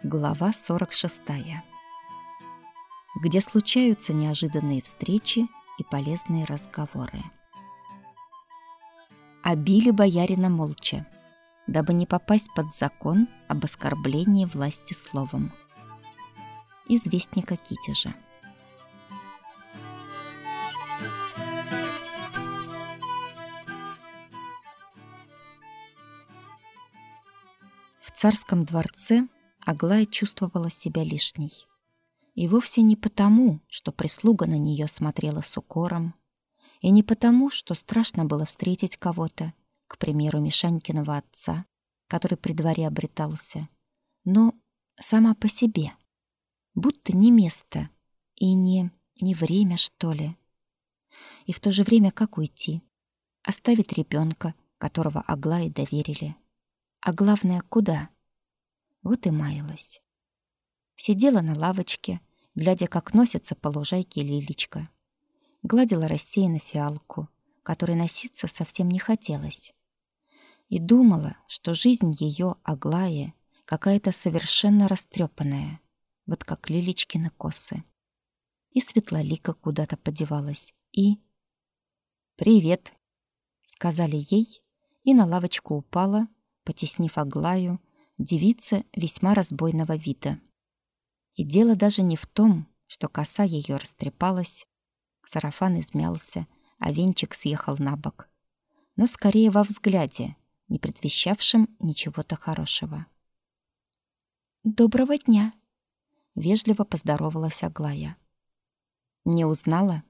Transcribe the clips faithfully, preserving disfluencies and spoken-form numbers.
Глава сорок шестая. Где случаются неожиданные встречи и полезные разговоры. А били боярина молча, дабы не попасть под закон об оскорблении власти словом. Из Вестника Китежа. В царском дворце Аглая чувствовала себя лишней. И вовсе не потому, что прислуга на нее смотрела с укором, и не потому, что страшно было встретить кого-то, к примеру, Мишанькиного отца, который при дворе обретался, но сама по себе, будто не место и не, не время, что ли. И в то же время как уйти? Оставить ребенка, которого Аглае доверили. А главное, куда? Вот и маялась. Сидела на лавочке, глядя, как носится по лужайке Лилечка. Гладила рассеянно фиалку, которой носиться совсем не хотелось. И думала, что жизнь ее, Аглаи, какая-то совершенно растрепанная, вот как Лилечкины косы. И Светлолика куда-то подевалась, и... «Привет», — сказали ей, и на лавочку упала, потеснив Аглаю, девица весьма разбойного вида. И дело даже не в том, что коса ее растрепалась, сарафан измялся, а венчик съехал на бок, но скорее во взгляде, не предвещавшем ничего-то хорошего. «Доброго дня!» — вежливо поздоровалась Аглая. «Не узнала?»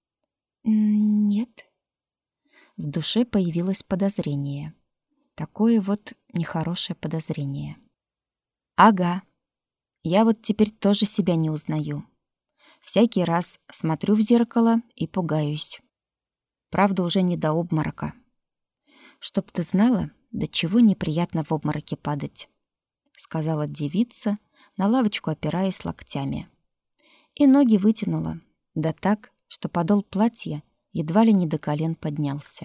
«Нет». В душе появилось подозрение. Такое вот нехорошее подозрение. «Ага. Я вот теперь тоже себя не узнаю. Всякий раз смотрю в зеркало и пугаюсь. Правда, уже не до обморока. Чтоб ты знала, до чего неприятно в обмороке падать», — сказала девица, на лавочку опираясь локтями. И ноги вытянула, да так, что подол платья едва ли не до колен поднялся.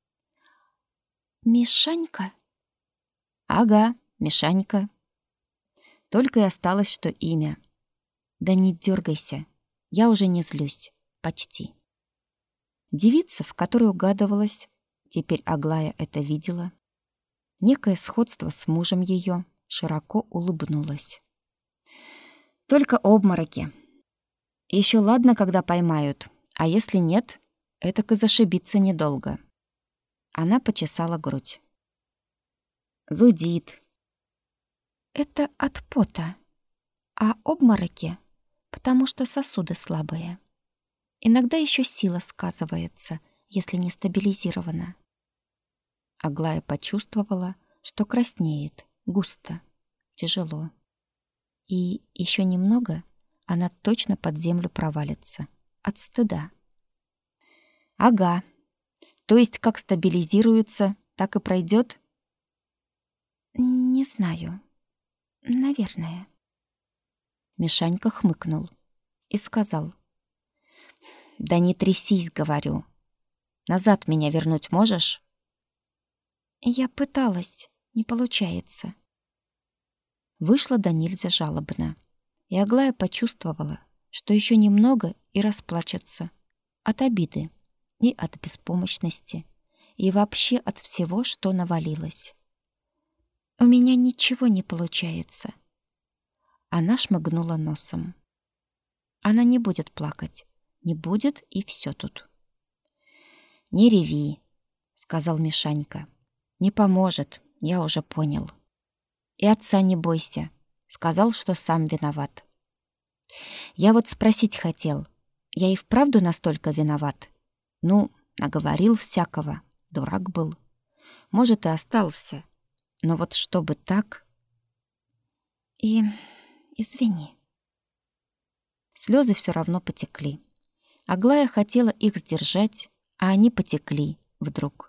«Мишанька?» «Ага, Мишанька. Только и осталось, что имя. Да не дергайся, я уже не злюсь, почти». Девица, в которой угадывалась, теперь Аглая это видела, некое сходство с мужем ее, широко улыбнулась. «Только обмороки. Еще ладно, когда поймают, а если нет, этак и зашибиться недолго». Она почесала грудь. «Зудит». «Это от пота, а обмороки, потому что сосуды слабые. Иногда еще сила сказывается, если не стабилизирована». Аглая почувствовала, что краснеет, густо, тяжело. И еще немного она точно под землю провалится от стыда. «Ага. То есть как стабилизируется, так и пройдет?» «Не знаю. Наверное». Мишанька хмыкнул и сказал: «Да не трясись, говорю. Назад меня вернуть можешь?» «Я пыталась, не получается». Вышло до нельзя жалобно, и Аглая почувствовала, что еще немного и расплачется от обиды и от беспомощности, и вообще от всего, что навалилось. «У меня ничего не получается». Она шмыгнула носом. Она не будет плакать, не будет, и все тут. «Не реви», — сказал Мишанька. «Не поможет, я уже понял. И отца не бойся, сказал, что сам виноват. Я вот спросить хотел, я и вправду настолько виноват? Ну, наговорил всякого, дурак был. Может, и остался, но вот чтобы так...» «И извини». Слезы все равно потекли. Аглая хотела их сдержать, а они потекли вдруг.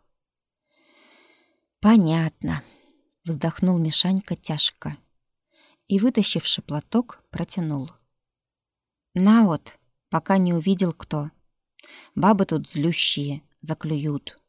«Понятно», — вздохнул Мишанька тяжко и, вытащивши платок, протянул. «На вот, пока не увидел кто. Бабы тут злющие, заклюют».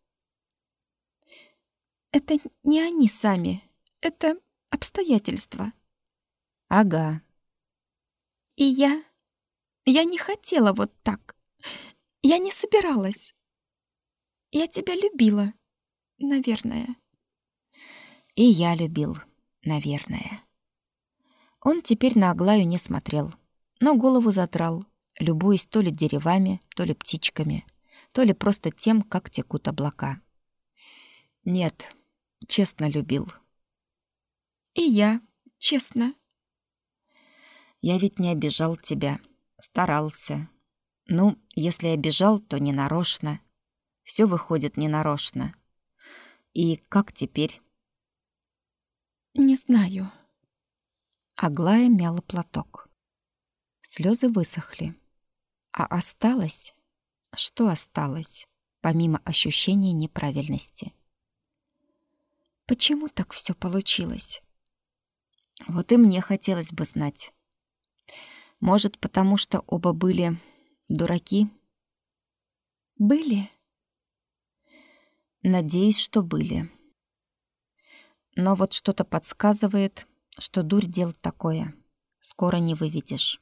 «Это не они сами, это обстоятельства». Ага. И я... Я не хотела вот так. Я не собиралась. Я тебя любила, наверное. И я любил, наверное. Он теперь на Аглаю не смотрел, но голову задрал, любуясь то ли деревами, то ли птичками, то ли просто тем, как текут облака. Нет, честно любил. И я, честно. Я ведь не обижал тебя, старался. Ну, если обижал, то не нарочно. Все выходит не нарочно. И как теперь? Не знаю. Аглая мяла платок. Слезы высохли. А осталось... Что осталось, помимо ощущения неправильности? Почему так все получилось? Вот и мне хотелось бы знать. Может, потому что оба были дураки? Были? Надеюсь, что были. Но вот что-то подсказывает, что дурь делать такое скоро не выведешь.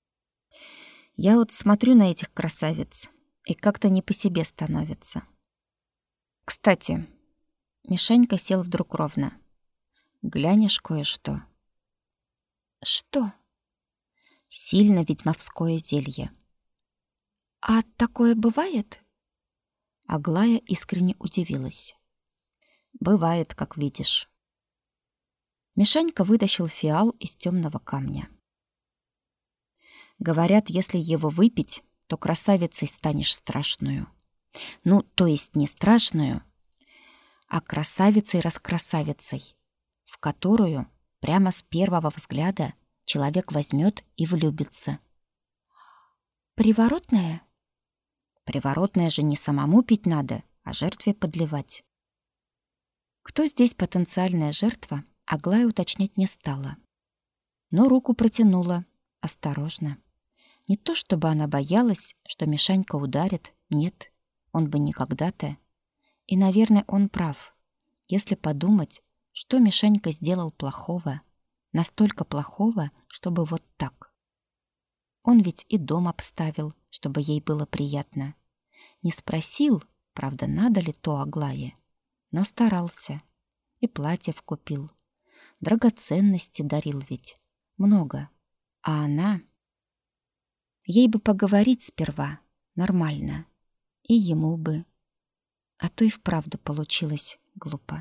Я вот смотрю на этих красавиц, и как-то не по себе становится. Кстати, Мишанька сел вдруг ровно. Глянешь кое-что. Что? Сильно ведьмовское зелье. А такое бывает? Аглая искренне удивилась. Бывает, как видишь. Мишанька вытащил фиал из темного камня. Говорят, если его выпить, то красавицей станешь страшную. Ну, то есть не страшную, а красавицей-раскрасавицей, в которую прямо с первого взгляда человек возьмет и влюбится. Приворотное? Приворотное же не самому пить надо, а жертве подливать. Кто здесь потенциальная жертва, Аглая уточнять не стала. Но руку протянула, осторожно. Не то чтобы она боялась, что Мишанька ударит, нет, он бы никогда-то. И, наверное, он прав. Если подумать, что Мишанька сделал плохого, настолько плохого, чтобы вот так. Он ведь и дом обставил, чтобы ей было приятно. Не спросил, правда, надо ли то Аглае, но старался. И платьев купил. Драгоценности дарил ведь. Много. А она... Ей бы поговорить сперва, нормально. И ему бы. А то и вправду получилось глупо.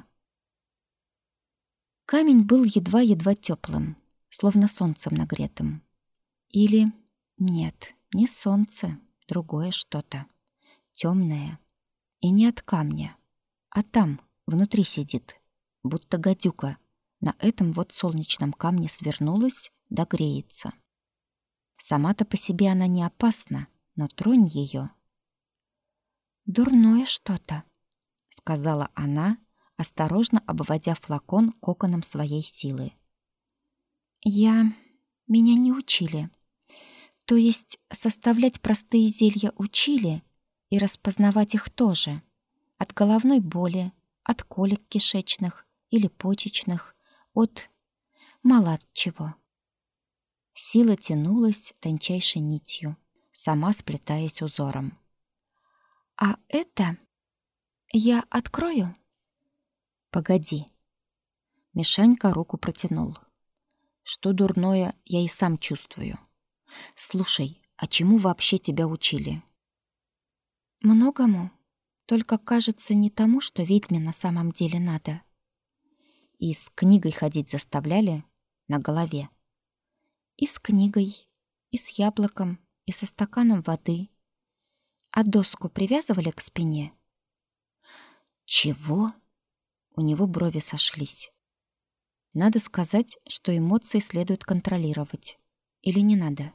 Камень был едва-едва теплым, словно солнцем нагретым. Или... Нет, не солнце, другое что-то. Темное. И не от камня, а там, внутри сидит, будто гадюка. На этом вот солнечном камне свернулась, да греется. Сама-то по себе она не опасна, но тронь ее. «Дурное что-то», — сказала она, осторожно обводя флакон коконом своей силы. «Я... Меня не учили. То есть составлять простые зелья учили, и распознавать их тоже. От головной боли, от колик кишечных или почечных, от... мало от чего». Сила тянулась тончайшей нитью, сама сплетаясь узором. «А это... я открою?» «Погоди». Мишанька руку протянул. «Что дурное, я и сам чувствую. Слушай, а чему вообще тебя учили?» «Многому. Только, кажется, не тому, что ведьме на самом деле надо». «И с книгой ходить заставляли на голове?» «И с книгой, и с яблоком, и со стаканом воды. А доску привязывали к спине». «Чего?» У него брови сошлись. Надо сказать, что эмоции следует контролировать. Или не надо?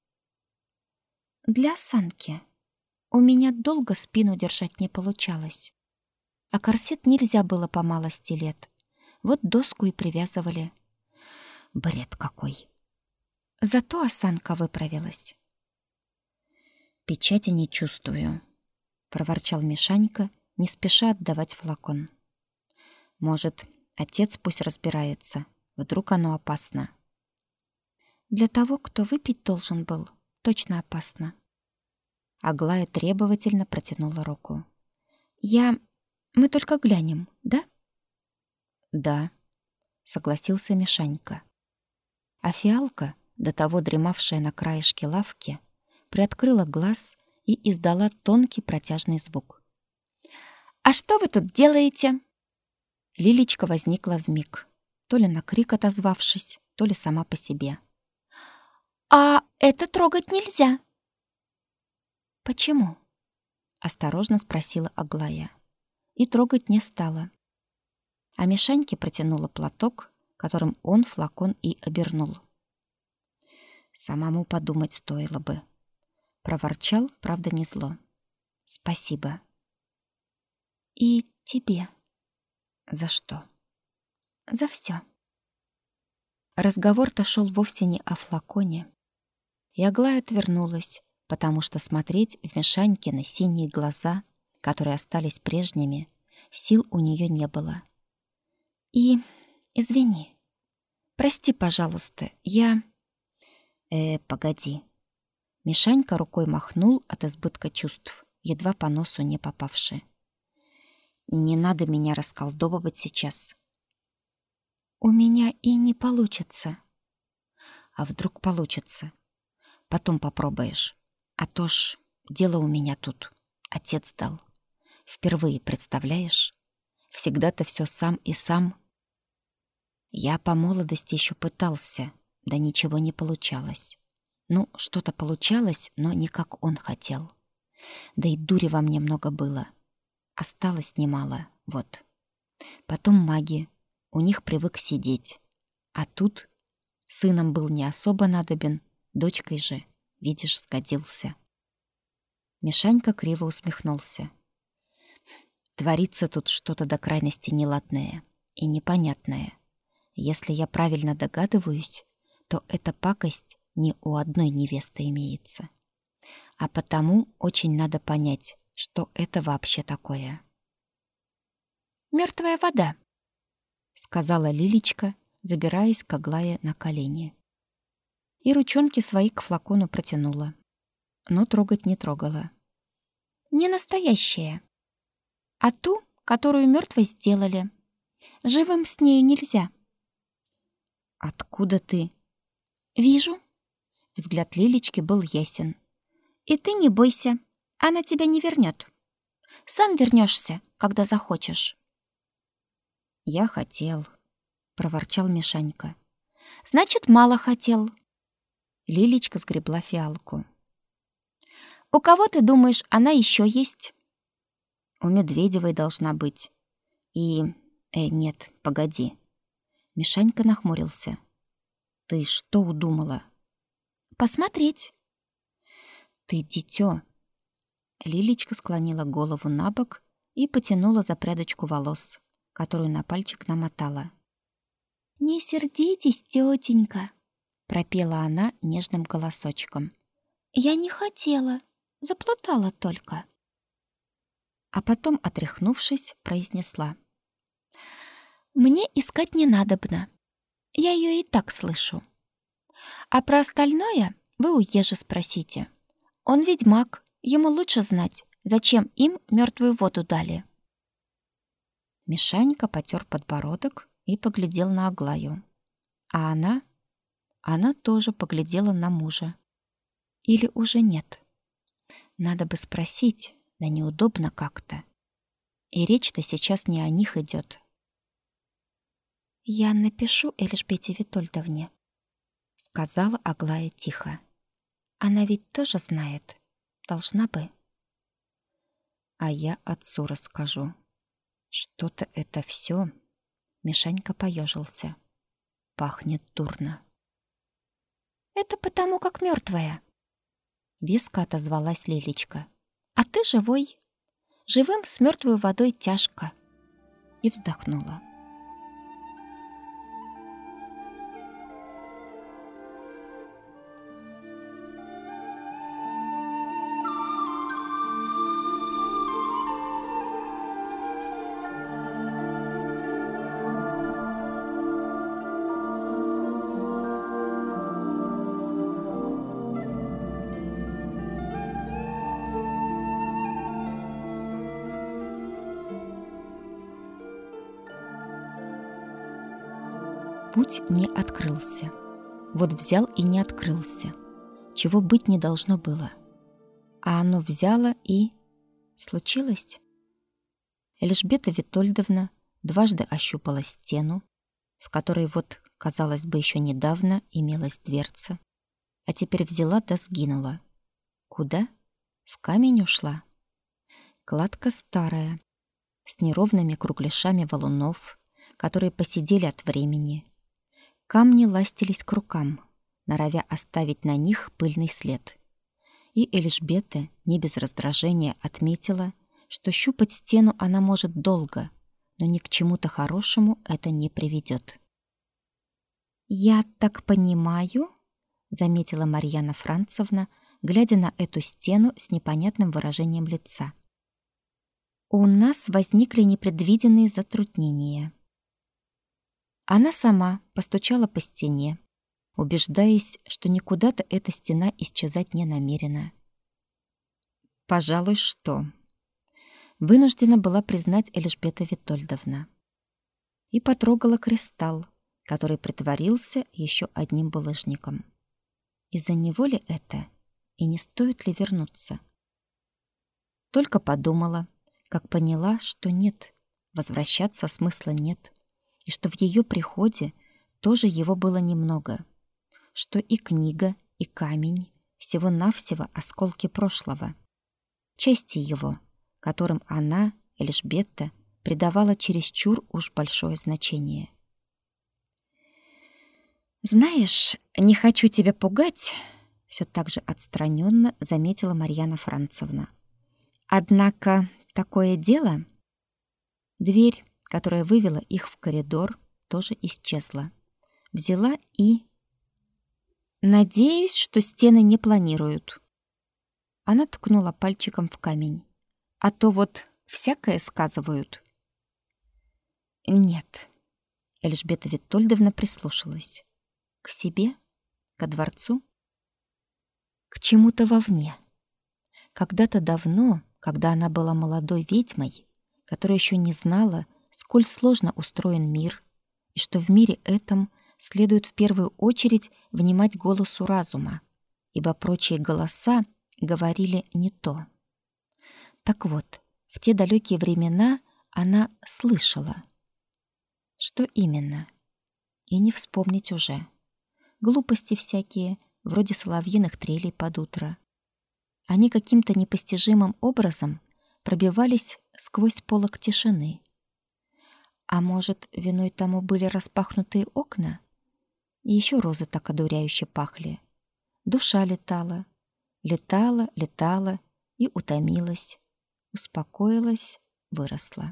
«Для осанки. У меня долго спину держать не получалось. А корсет нельзя было по малости лет. Вот доску и привязывали». Бред какой. Зато осанка выправилась. «Печати не чувствую», — проворчал Мишанька, не спеша отдавать флакон. «Может, отец пусть разбирается. Вдруг оно опасно». Для того, кто выпить должен был, точно опасно. Аглая требовательно протянула руку. Я... Мы только глянем, да? Да, согласился Мишанька. А фиалка, до того дремавшая на краешке лавки, приоткрыла глаз и издала тонкий протяжный звук. «А что вы тут делаете?» Лилечка возникла вмиг, то ли на крик отозвавшись, то ли сама по себе. «А это трогать нельзя!» «Почему?» — осторожно спросила Аглая. И трогать не стала. А Мишаньке протянула платок, которым он флакон и обернул. «Самому подумать стоило бы». Проворчал, правда, не зло. «Спасибо». «И тебе». «За что?» «За все». Разговор-то шел вовсе не о флаконе. И Аглая отвернулась, потому что смотреть в Мишанькины синие глаза, которые остались прежними, сил у нее не было. «И извини. Прости, пожалуйста, я...» «Э, погоди». Мишанька рукой махнул от избытка чувств, едва по носу не попавши. «Не надо меня расколдовывать сейчас». «У меня и не получится». «А вдруг получится? Потом попробуешь. А то ж дело у меня тут. Отец дал. Впервые, представляешь? Всегда-то все сам и сам. Я по молодости еще пытался, да ничего не получалось. Ну, что-то получалось, но не как он хотел. Да и дури во мне много было. Осталось немало, вот. Потом маги. У них привык сидеть. А тут сыном был не особо надобен, дочкой же, видишь, сгодился». Мишанька криво усмехнулся. «Творится тут что-то до крайности неладное и непонятное. Если я правильно догадываюсь, то эта пакость не у одной невесты имеется. А потому очень надо понять, что это вообще такое». «Мертвая вода», — сказала Лилечка, забираясь к Аглае на колени. И ручонки свои к флакону протянула, но трогать не трогала. «Не настоящая, а ту, которую мертвой сделали. Живым с нею нельзя». «Откуда ты?» «Вижу». Взгляд Лилечки был ясен. «И ты не бойся, она тебя не вернет. Сам вернешься, когда захочешь». «Я хотел», — проворчал Мишанька. «Значит, мало хотел». Лилечка сгребла фиалку. «У кого, ты думаешь, она еще есть?» «У Медведевой должна быть. И... Э, нет, погоди». Мишанька нахмурился. «Ты что удумала?» «Посмотреть». «Ты дитё». Лилечка склонила голову набок и потянула за прядочку волос, которую на пальчик намотала. «Не сердитесь, тетенька», — пропела она нежным голосочком. «Я не хотела, заплутала только». А потом, отряхнувшись, произнесла. «Мне искать не надобно. Я ее и так слышу. А про остальное вы у Ежи спросите. Он ведьмак, ему лучше знать, зачем им мертвую воду дали». Мишанька потер подбородок и поглядел на Аглаю. А она... Она тоже поглядела на мужа. Или уже нет? Надо бы спросить, да неудобно как-то. И речь-то сейчас не о них идет. «Я напишу Эльжбете Витольдовне», — сказала Аглая тихо. «Она ведь тоже знает. Должна бы». «А я отцу расскажу. Что-то это все. Мишанька поежился. «Пахнет дурно». «Это потому, как мертвая», — веско отозвалась Лилечка. «А ты живой. Живым с мертвой водой тяжко». И вздохнула. путь не открылся. Вот взял и не открылся, чего быть не должно было. А оно взяло и... случилось. Эльжбета Витольдовна дважды ощупала стену, в которой вот, казалось бы, еще недавно имелась дверца, а теперь взяла да сгинула. Куда? В камень ушла. Кладка старая, с неровными кругляшами валунов, которые поседели от времени. Камни ластились к рукам, норовя оставить на них пыльный след. И Эльжбета не без раздражения отметила, что щупать стену она может долго, но ни к чему-то хорошему это не приведет. «Я так понимаю», — заметила Марьяна Францевна, глядя на эту стену с непонятным выражением лица. «У нас возникли непредвиденные затруднения». Она сама постучала по стене, убеждаясь, что никуда-то эта стена исчезать не намерена. «Пожалуй, что...» Вынуждена была признать Эльжбета Витольдовна. И потрогала кристалл, который притворился еще одним булыжником. Из-за него ли это? И не стоит ли вернуться? Только подумала, как поняла, что нет, возвращаться смысла нет, и что в ее приходе тоже его было немного, что и книга, и камень всего-навсего осколки прошлого, части его, которым она, Эльжбета, придавала чересчур уж большое значение. «Знаешь, не хочу тебя пугать», — все так же отстраненно заметила Марьяна Францевна. «Однако такое дело...» Дверь, которая вывела их в коридор, тоже исчезла. Взяла и... «Надеюсь, что стены не планируют». Она ткнула пальчиком в камень. «А то вот всякое сказывают». «Нет». Эльжбета Витольдовна прислушалась. К себе? Ко дворцу? К чему-то вовне. Когда-то давно, когда она была молодой ведьмой, которая еще не знала, сколь сложно устроен мир, и что в мире этом следует в первую очередь внимать голосу разума, ибо прочие голоса говорили не то. Так вот, в те далекие времена она слышала. Что именно? И не вспомнить уже. Глупости всякие, вроде соловьиных трелей под утро. Они каким-то непостижимым образом пробивались сквозь полог тишины. А может, виной тому были распахнутые окна? И еще розы так одуряюще пахли. Душа летала, летала, летала и утомилась, успокоилась, выросла.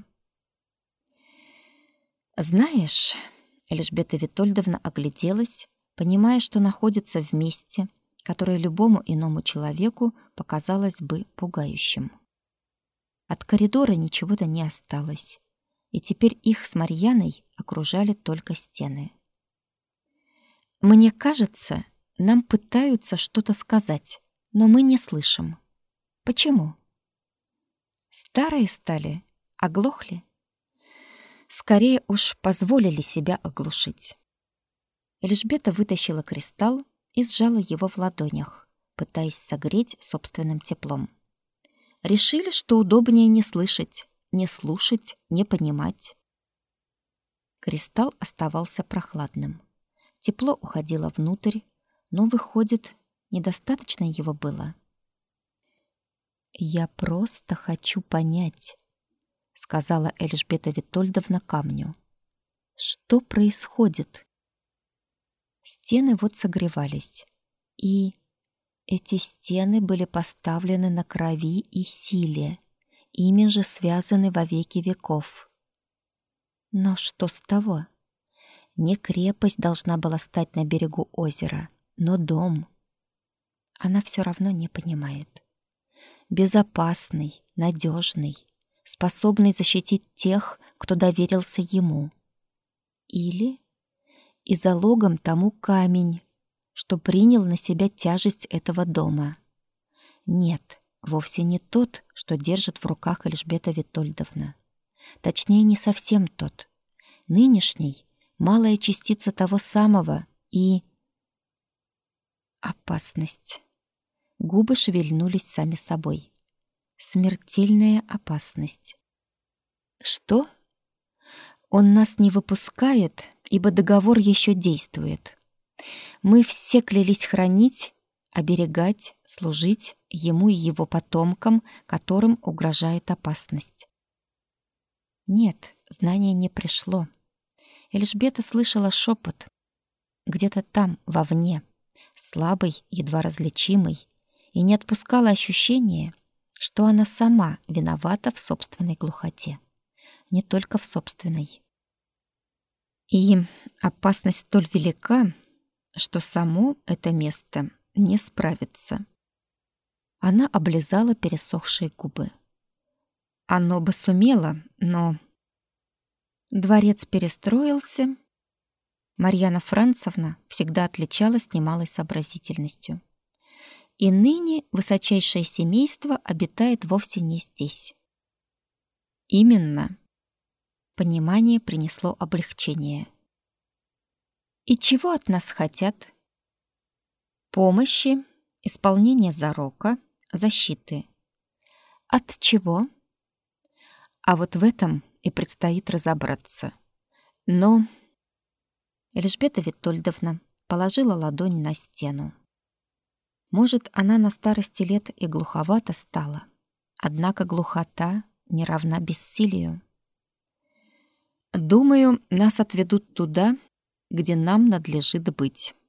«Знаешь...» — Эльжбета Витольдовна огляделась, понимая, что находится в месте, которое любому иному человеку показалось бы пугающим. От коридора ничего-то не осталось, и теперь их с Марьяной окружали только стены. «Мне кажется, нам пытаются что-то сказать, но мы не слышим. Почему? Старые стали, оглохли? Скорее уж позволили себя оглушить». Эльжбета вытащила кристалл и сжала его в ладонях, пытаясь согреть собственным теплом. Решили, что удобнее не слышать, не слушать, не понимать. Кристалл оставался прохладным. Тепло уходило внутрь, но, выходит, недостаточно его было. «Я просто хочу понять», — сказала Эльжбета Витольдовна камню. «Что происходит?» Стены вот согревались, и эти стены были поставлены на крови и силе, ими же связаны во веки веков. Но что с того? Не крепость должна была стать на берегу озера, но дом. Она все равно не понимает. Безопасный, надежный, способный защитить тех, кто доверился ему. Или... и залогом тому камень, что принял на себя тяжесть этого дома. Нет, вовсе не тот, что держит в руках Эльжбета Витольдовна. Точнее, не совсем тот. Нынешний, малая частица того самого и... Опасность. Губы шевельнулись сами собой. Смертельная опасность. Что? Он нас не выпускает, ибо договор еще действует. Мы все клялись хранить, оберегать, служить ему и его потомкам, которым угрожает опасность. Нет, знание не пришло. Эльжбета слышала шепот. Где-то там, вовне, слабый, едва различимый, и не отпускала ощущение, что она сама виновата в собственной глухоте. Не только в собственной. И опасность столь велика, что само это место не справится. Она облизала пересохшие губы. Оно бы сумело, но... Дворец перестроился. Марьяна Францевна всегда отличалась немалой сообразительностью. И ныне высочайшее семейство обитает вовсе не здесь. Именно. Понимание принесло облегчение. И чего от нас хотят? Помощи, исполнения зарока, защиты. От чего? А вот в этом и предстоит разобраться. Но... Эльжбета Витольдовна положила ладонь на стену. Может, она на старости лет и глуховата стала, однако глухота не равна бессилию. Думаю, нас отведут туда, где нам надлежит быть.